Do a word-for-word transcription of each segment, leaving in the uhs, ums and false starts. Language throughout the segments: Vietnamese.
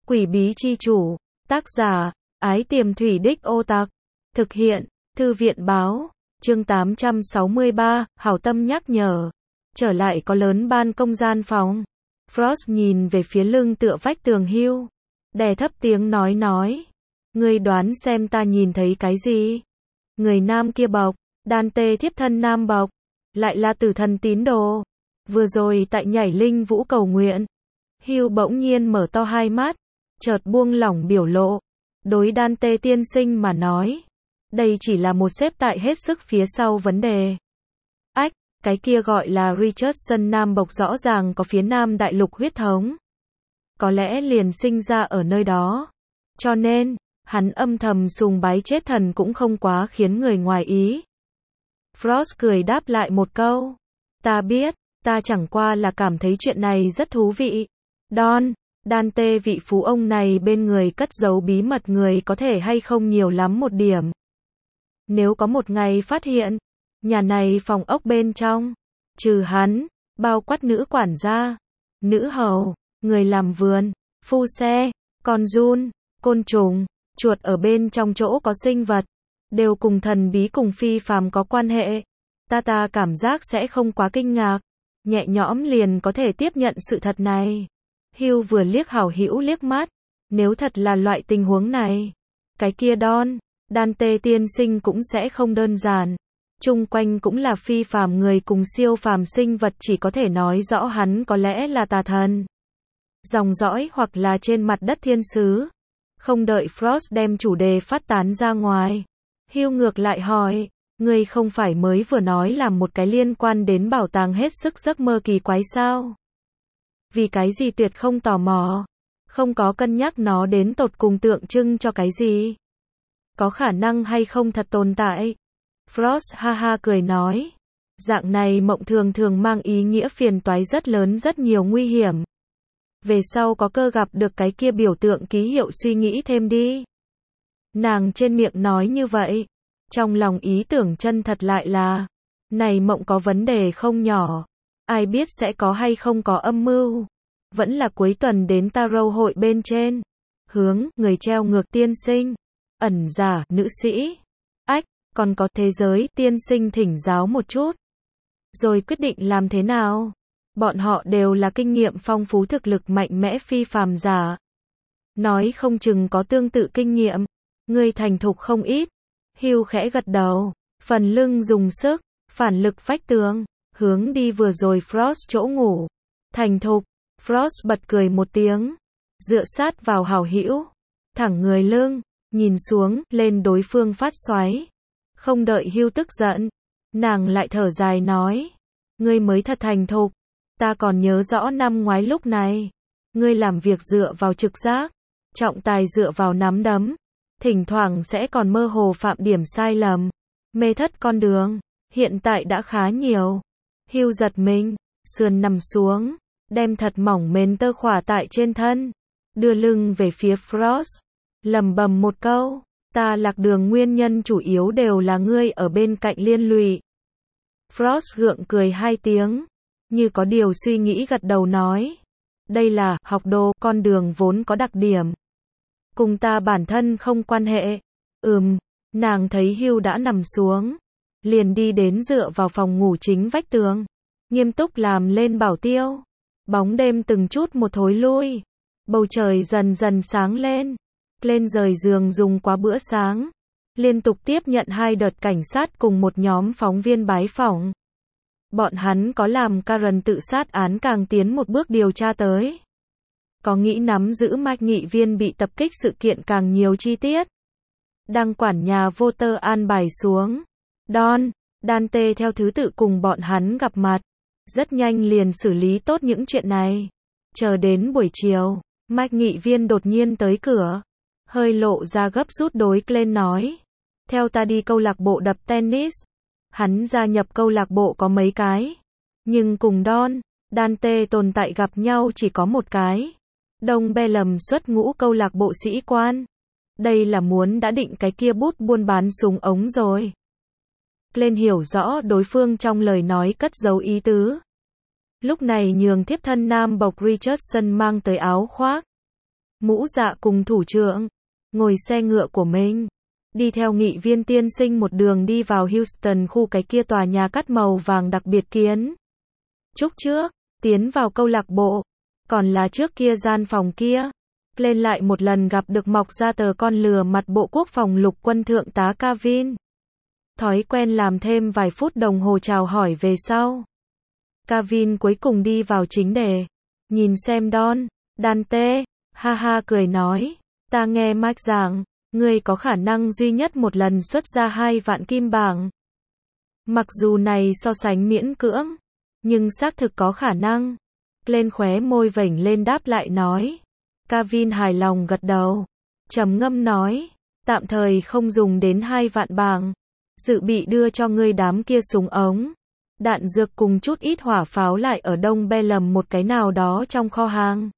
Quỷ bí chi chủ. Tác giả, Ái Tiềm Thủy Đích Ô Tặc. Thực hiện, Thư viện báo. Chương tám trăm sáu mươi ba, hảo tâm nhắc nhở. Trở lại có lớn ban công gian phòng. Frost nhìn về phía lưng tựa vách tường Hugh. Đè thấp tiếng nói nói. Ngươi đoán xem ta nhìn thấy cái gì? Người nam kia bọc. Dante thiếp thân nam bọc. Lại là tử thần tín đồ. Vừa rồi tại nhảy linh vũ cầu nguyện. Hugh bỗng nhiên mở to hai mắt. Chợt buông lỏng biểu lộ. Đối Dante tiên sinh mà nói. Đây chỉ là một xếp tại hết sức phía sau vấn đề. Ách, cái kia gọi là Richardson nam bộc rõ ràng có phía nam đại lục huyết thống. Có lẽ liền sinh ra ở nơi đó. Cho nên, hắn âm thầm sùng bái chết thần cũng không quá khiến người ngoài ý. Frost cười đáp lại một câu. Ta biết, ta chẳng qua là cảm thấy chuyện này rất thú vị. Don, Dante vị phú ông này bên người cất giấu bí mật người có thể hay không nhiều lắm một điểm. Nếu có một ngày phát hiện, nhà này phòng ốc bên trong, trừ hắn, bao quát nữ quản gia, nữ hầu, người làm vườn, phu xe, con giun, côn trùng, chuột ở bên trong chỗ có sinh vật, đều cùng thần bí cùng phi phàm có quan hệ. Ta ta cảm giác sẽ không quá kinh ngạc, nhẹ nhõm liền có thể tiếp nhận sự thật này. Hugh vừa liếc hảo hữu liếc mắt, nếu thật là loại tình huống này, cái kia Don, Dante tiên sinh cũng sẽ không đơn giản. Chung quanh cũng là phi phàm người cùng siêu phàm sinh vật, chỉ có thể nói rõ hắn có lẽ là tà thần. Dòng dõi hoặc là trên mặt đất thiên sứ. Không đợi Frost đem chủ đề phát tán ra ngoài. Hugh ngược lại hỏi, ngươi không phải mới vừa nói làm một cái liên quan đến bảo tàng hết sức giấc mơ kỳ quái sao? Vì cái gì tuyệt không tò mò? Không có cân nhắc nó đến tột cùng tượng trưng cho cái gì? Có khả năng hay không thật tồn tại? Frost ha ha cười nói. Dạng này mộng thường thường mang ý nghĩa phiền toái rất lớn, rất nhiều nguy hiểm. Về sau có cơ gặp được cái kia biểu tượng ký hiệu suy nghĩ thêm đi. Nàng trên miệng nói như vậy. Trong lòng ý tưởng chân thật lại là. Này mộng có vấn đề không nhỏ. Ai biết sẽ có hay không có âm mưu. Vẫn là cuối tuần đến tarot hội bên trên. Hướng, người treo ngược tiên sinh. Ẩn giả, nữ sĩ. Ách, còn có thế giới, tiên sinh thỉnh giáo một chút. Rồi quyết định làm thế nào? Bọn họ đều là kinh nghiệm phong phú, thực lực mạnh mẽ phi phàm giả. Nói không chừng có tương tự kinh nghiệm. Ngươi thành thục không ít. Hugh khẽ gật đầu. Phần lưng dùng sức. Phản lực vách tường. Hướng đi vừa rồi Frost chỗ ngủ. Thành thục. Frost bật cười một tiếng. Dựa sát vào hảo hữu. Thẳng người lưng. Nhìn xuống, lên đối phương phát xoáy. Không đợi Hugh tức giận. Nàng lại thở dài nói. Ngươi mới thật thành thục. Ta còn nhớ rõ năm ngoái lúc này. Ngươi làm việc dựa vào trực giác. Trọng tài dựa vào nắm đấm. Thỉnh thoảng sẽ còn mơ hồ phạm điểm sai lầm. Mê thất con đường. Hiện tại đã khá nhiều. Hugh giật mình. Sườn nằm xuống. Đem thật mỏng mến tơ khỏa tại trên thân. Đưa lưng về phía Frost. Lầm bầm một câu. Ta lạc đường nguyên nhân chủ yếu đều là ngươi ở bên cạnh liên lụy. Frost gượng cười hai tiếng. Như có điều suy nghĩ gật đầu nói. Đây là, học đồ, con đường vốn có đặc điểm. Cùng ta bản thân không quan hệ. Ừm, nàng thấy Hugh đã nằm xuống. Liền đi đến dựa vào phòng ngủ chính vách tường. Nghiêm túc làm lên bảo tiêu. Bóng đêm từng chút một thối lui. Bầu trời dần dần sáng lên. Lên rời giường dùng qua bữa sáng. Liên tục tiếp nhận hai đợt cảnh sát cùng một nhóm phóng viên bái phỏng. Bọn hắn có làm Karen tự sát án càng tiến một bước điều tra tới. Có nghĩ nắm giữ mạch nghị viên bị tập kích sự kiện càng nhiều chi tiết. Đang quản nhà vô tơ an bài xuống. Don, Dante theo thứ tự cùng bọn hắn gặp mặt. Rất nhanh liền xử lý tốt những chuyện này. Chờ đến buổi chiều, mạch nghị viên đột nhiên tới cửa. Hơi lộ ra gấp rút đối Glenn nói. Theo ta đi câu lạc bộ đập tennis. Hắn gia nhập câu lạc bộ có mấy cái. Nhưng cùng Don, Dante tồn tại gặp nhau chỉ có một cái. Đông Bellum xuất ngũ câu lạc bộ sĩ quan. Đây là muốn đã định cái kia bút buôn bán súng ống rồi. Glenn hiểu rõ đối phương trong lời nói cất giấu ý tứ. Lúc này nhường thiếp thân nam bộc Richardson mang tới áo khoác. Mũ Dạ cùng thủ trưởng, ngồi xe ngựa của mình, đi theo nghị viên tiên sinh một đường đi vào Houston, khu cái kia tòa nhà cắt màu vàng đặc biệt kiến trúc trước, tiến vào câu lạc bộ, còn là trước kia gian phòng kia. Lên lại một lần gặp được mọc ra tờ con lừa mặt Bộ Quốc phòng lục quân thượng tá Kevin. Thói quen làm thêm vài phút đồng hồ chào hỏi về sau. Kevin cuối cùng đi vào chính đề. Nhìn xem Don, Dante, ha ha cười nói, ta nghe Mike giảng, ngươi có khả năng duy nhất một lần xuất ra hai vạn kim bảng. Mặc dù này so sánh miễn cưỡng, nhưng xác thực có khả năng. Lên khóe môi vểnh lên đáp lại nói. Kevin hài lòng gật đầu, trầm ngâm nói, tạm thời không dùng đến hai vạn bảng, dự bị đưa cho ngươi đám kia súng ống, đạn dược cùng chút ít hỏa pháo lại ở Đông Bellum một cái nào đó trong kho hàng.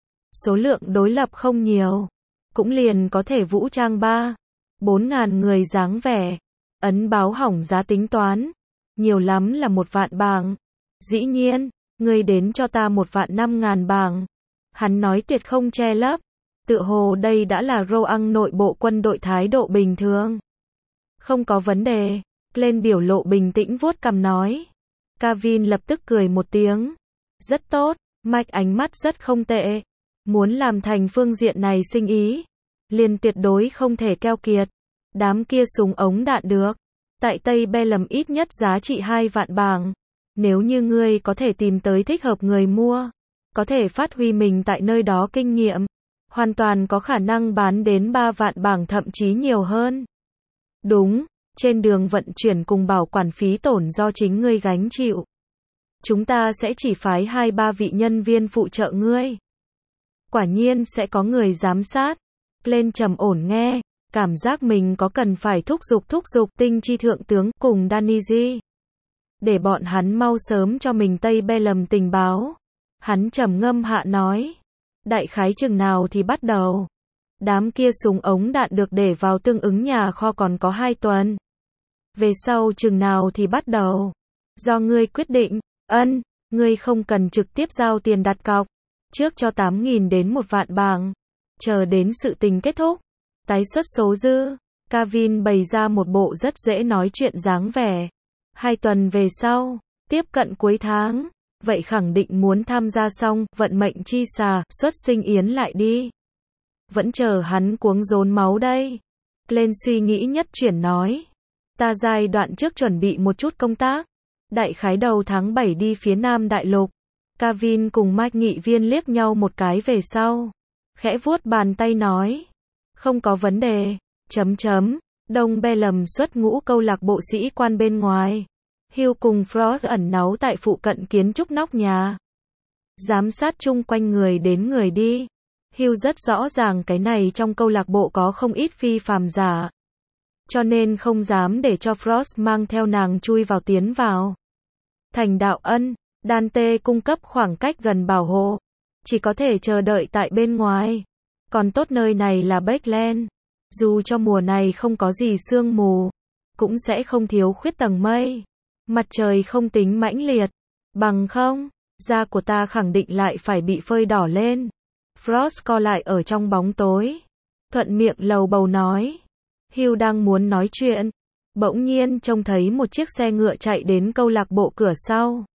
Số lượng đối lập không nhiều, cũng liền có thể vũ trang ba, bốn ngàn người dáng vẻ, ấn báo hỏng giá tính toán, nhiều lắm là một vạn bảng. Dĩ nhiên, ngươi đến cho ta một vạn năm ngàn bảng. Hắn nói tuyệt không che lấp, tự hồ đây đã là Roang nội bộ quân đội thái độ bình thường. Không có vấn đề, lên biểu lộ bình tĩnh vuốt cằm nói. Kevin lập tức cười một tiếng. Rất tốt, Mike ánh mắt rất không tệ. Muốn làm thành phương diện này sinh ý, liền tuyệt đối không thể keo kiệt. Đám kia súng ống đạn được, tại Tây Bellum ít nhất giá trị hai vạn bảng. Nếu như ngươi có thể tìm tới thích hợp người mua, có thể phát huy mình tại nơi đó kinh nghiệm, hoàn toàn có khả năng bán đến ba vạn bảng thậm chí nhiều hơn. Đúng, trên đường vận chuyển cùng bảo quản phí tổn do chính ngươi gánh chịu. Chúng ta sẽ chỉ phái hai ba vị nhân viên phụ trợ ngươi. Quả nhiên sẽ có người giám sát. Lên trầm ổn nghe, cảm giác mình có cần phải thúc giục thúc giục tinh chi thượng tướng cùng Danny, để bọn hắn mau sớm cho mình Tây Bellum tình báo. Hắn trầm ngâm hạ nói, đại khái chừng nào thì bắt đầu. Đám kia súng ống đạn được để vào tương ứng nhà kho còn có hai tuần. Về sau chừng nào thì bắt đầu. Do ngươi quyết định. Ân, ngươi không cần trực tiếp giao tiền đặt cọc. Trước cho tám nghìn đến một vạn bảng. Chờ đến sự tình kết thúc. Tái xuất số dư. Kevin bày ra một bộ rất dễ nói chuyện dáng vẻ. Hai tuần về sau, tiếp cận cuối tháng. Vậy khẳng định muốn tham gia xong, vận mệnh chi xà, xuất sinh yến lại đi. Vẫn chờ hắn cuống rốn máu đây. Lên suy nghĩ nhất chuyển nói. Ta giai đoạn trước chuẩn bị một chút công tác. Đại khái đầu tháng bảy đi phía Nam Đại Lục. Kevin cùng Mike nghị viên liếc nhau một cái về sau. Khẽ vuốt bàn tay nói. Không có vấn đề. Chấm chấm. Đông Bellum xuất ngũ câu lạc bộ sĩ quan bên ngoài. Hugh cùng Frost ẩn náu tại phụ cận kiến trúc nóc nhà. Giám sát chung quanh người đến người đi. Hugh rất rõ ràng cái này trong câu lạc bộ có không ít phi phàm giả. Cho nên không dám để cho Frost mang theo nàng chui vào tiến vào. Thành đạo ân, Dante cung cấp khoảng cách gần bảo hộ. Chỉ có thể chờ đợi tại bên ngoài. Còn tốt nơi này là Bakeland. Dù cho mùa này không có gì sương mù, cũng sẽ không thiếu khuyết tầng mây. Mặt trời không tính mãnh liệt. Bằng không, da của ta khẳng định lại phải bị phơi đỏ lên. Frost co lại ở trong bóng tối. Thuận miệng lầu bầu nói. Hugh đang muốn nói chuyện. Bỗng nhiên trông thấy một chiếc xe ngựa chạy đến câu lạc bộ cửa sau.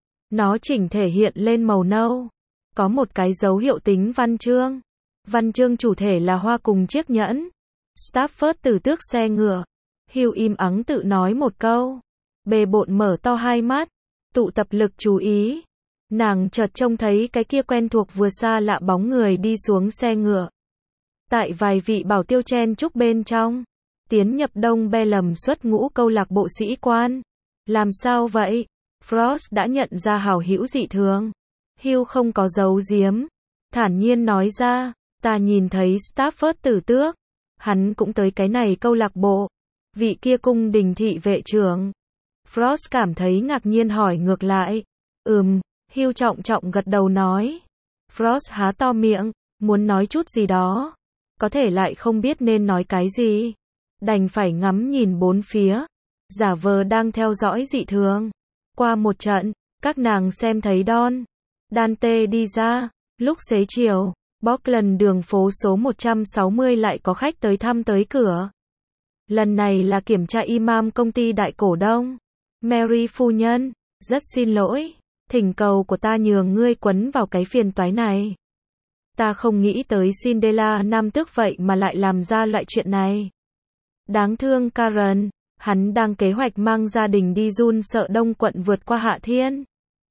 Nó chỉnh thể hiện lên màu nâu. Có một cái dấu hiệu tính văn chương. Văn chương chủ thể là hoa cùng chiếc nhẫn. Stafford từ tước xe ngựa. Hugh im ắng tự nói một câu. Bề bộn mở to hai mắt. Tụ tập lực chú ý. Nàng chợt trông thấy cái kia quen thuộc vừa xa lạ bóng người đi xuống xe ngựa. Tại vài vị bảo tiêu chen chúc bên trong. Tiến nhập Đông Bellum xuất ngũ câu lạc bộ sĩ quan. Làm sao vậy? Frost đã nhận ra hảo hữu dị thường. Hugh không có giấu giếm. Thản nhiên nói ra. Ta nhìn thấy Stafford tử tước. Hắn cũng tới cái này câu lạc bộ. Vị kia cung đình thị vệ trưởng. Frost cảm thấy ngạc nhiên hỏi ngược lại. Ừm, Hugh trọng trọng gật đầu nói. Frost há to miệng, muốn nói chút gì đó. Có thể lại không biết nên nói cái gì. Đành phải ngắm nhìn bốn phía. Giả vờ đang theo dõi dị thường. Qua một trận, các nàng xem thấy Don, Dante đi ra. Lúc xế chiều, Bockland đường phố số một trăm sáu mươi lại có khách tới thăm tới cửa. Lần này là kiểm tra imam công ty đại cổ đông. Mary phu nhân, rất xin lỗi, thỉnh cầu của ta nhường ngươi quấn vào cái phiền toái này. Ta không nghĩ tới Cinderella nam tước vậy mà lại làm ra loại chuyện này. Đáng thương Karen, hắn đang kế hoạch mang gia đình đi run sợ đông quận vượt qua Hạ Thiên.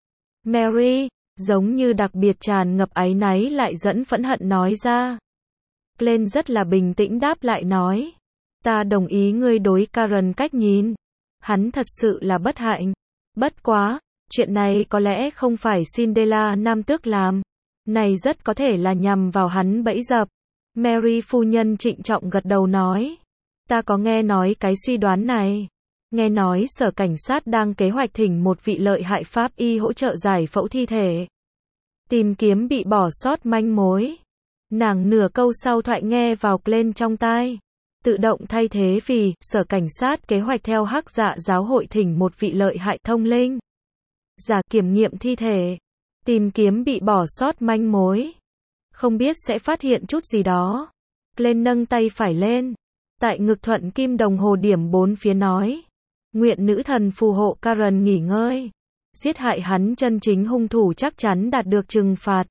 Mary, giống như đặc biệt tràn ngập áy náy lại dẫn phẫn hận nói ra. Glenn rất là bình tĩnh đáp lại nói. Ta đồng ý ngươi đối Karen cách nhìn. Hắn thật sự là bất hạnh. Bất quá, chuyện này có lẽ không phải Cinderella nam tước làm. Này rất có thể là nhằm vào hắn bẫy dập. Mary phu nhân trịnh trọng gật đầu nói. Ta có nghe nói cái suy đoán này. Nghe nói sở cảnh sát đang kế hoạch thỉnh một vị lợi hại pháp y hỗ trợ giải phẫu thi thể. Tìm kiếm bị bỏ sót manh mối. Nàng nửa câu sau thoại nghe vào lên trong tai. Tự động thay thế vì sở cảnh sát kế hoạch theo hắc dạ giáo hội thỉnh một vị lợi hại thông linh. Giả kiểm nghiệm thi thể. Tìm kiếm bị bỏ sót manh mối. Không biết sẽ phát hiện chút gì đó. Glenn nâng tay phải lên. Tại ngực thuận kim đồng hồ điểm bốn phía nói. Nguyện nữ thần phù hộ Karen nghỉ ngơi. Giết hại hắn chân chính hung thủ chắc chắn đạt được trừng phạt.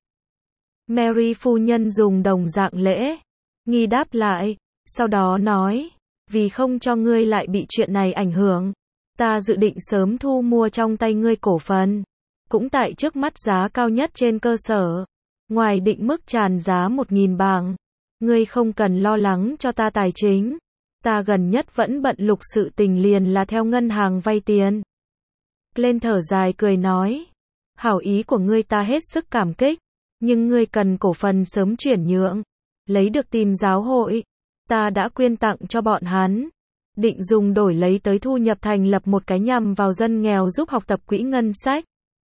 Mary phu nhân dùng đồng dạng lễ. Nghi đáp lại. Sau đó nói. Vì không cho ngươi lại bị chuyện này ảnh hưởng. Ta dự định sớm thu mua trong tay ngươi cổ phần. Cũng tại trước mắt giá cao nhất trên cơ sở. Ngoài định mức tràn giá một nghìn bảng. Ngươi không cần lo lắng cho ta tài chính. Ta gần nhất vẫn bận lục sự tình liền là theo ngân hàng vay tiền. Lên thở dài cười nói. Hảo ý của ngươi ta hết sức cảm kích. Nhưng ngươi cần cổ phần sớm chuyển nhượng. Lấy được tìm giáo hội. Ta đã quyên tặng cho bọn hắn. Định dùng đổi lấy tới thu nhập thành lập một cái nhằm vào dân nghèo giúp học tập quỹ ngân sách.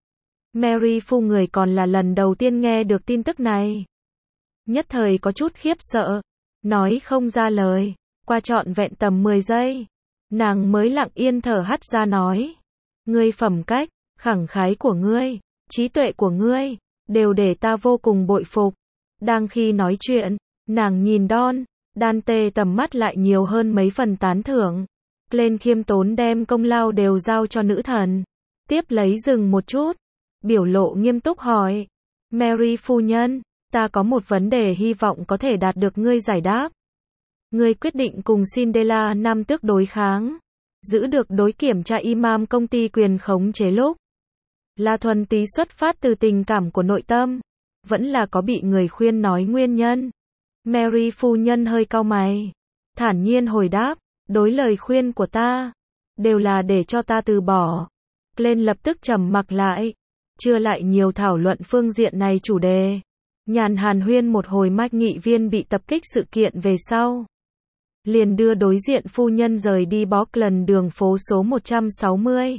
Mary phu người còn là lần đầu tiên nghe được tin tức này. Nhất thời có chút khiếp sợ. Nói không ra lời. Qua trọn vẹn tầm mười giây. Nàng mới lặng yên thở hắt ra nói. Ngươi phẩm cách, khẳng khái của ngươi, trí tuệ của ngươi, đều để ta vô cùng bội phục. Đang khi nói chuyện, nàng nhìn Don, Dante tầm mắt lại nhiều hơn mấy phần tán thưởng. Glenn khiêm tốn đem công lao đều giao cho nữ thần. Tiếp lấy dừng một chút. Biểu lộ nghiêm túc hỏi. Mary phu nhân, ta có một vấn đề hy vọng có thể đạt được ngươi giải đáp. Ngươi quyết định cùng Cinderella nam tước đối kháng. Giữ được đối kiểm tra imam công ty quyền khống chế lúc. Là thuần túy xuất phát từ tình cảm của nội tâm. Vẫn là có bị người khuyên nói nguyên nhân. Mary phu nhân hơi cau mày. Thản nhiên hồi đáp. Đối lời khuyên của ta. Đều là để cho ta từ bỏ. Glenn lập tức trầm mặc lại. Chưa lại nhiều thảo luận phương diện này chủ đề. Nhàn hàn huyên một hồi mách nghị viên bị tập kích sự kiện về sau. Liền đưa đối diện phu nhân rời đi Bockland đường phố số một trăm sáu mươi.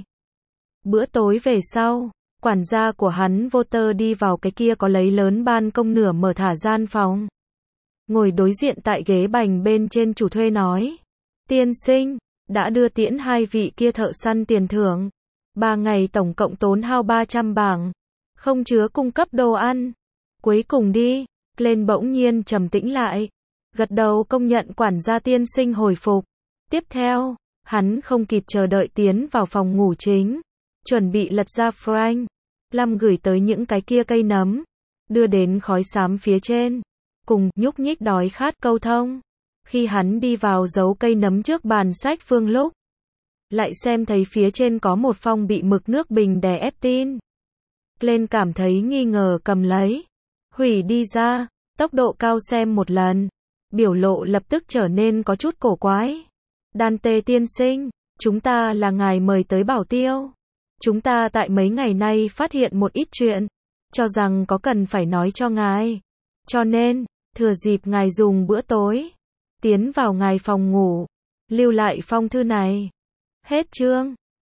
Bữa tối về sau, quản gia của hắn Walter đi vào cái kia có lấy lớn ban công nửa mở thả gian phòng. Ngồi đối diện tại ghế bành bên trên chủ thuê nói. Tiên sinh, đã đưa tiễn hai vị kia thợ săn tiền thưởng. Ba ngày tổng cộng tốn hao ba trăm bảng. Không chứa cung cấp đồ ăn. Cuối cùng đi, Glenn bỗng nhiên trầm tĩnh lại. Gật đầu công nhận quản gia tiên sinh hồi phục. Tiếp theo, hắn không kịp chờ đợi tiến vào phòng ngủ chính. Chuẩn bị lật ra Frank. Lâm gửi tới những cái kia cây nấm. Đưa đến khói xám phía trên. Cùng nhúc nhích đói khát câu thông. Khi hắn đi vào giấu cây nấm trước bàn sách phương lúc. Lại xem thấy phía trên có một phong bị mực nước bình đè ép tin. Glenn cảm thấy nghi ngờ cầm lấy. Hủy đi ra. Tốc độ cao xem một lần. Biểu lộ lập tức trở nên có chút cổ quái. Dante tiên sinh, chúng ta là ngài mời tới bảo tiêu. Chúng ta tại mấy ngày nay phát hiện một ít chuyện. Cho rằng có cần phải nói cho ngài. Cho nên, thừa dịp ngài dùng bữa tối. Tiến vào ngài phòng ngủ. Lưu lại phong thư này. Hết chương.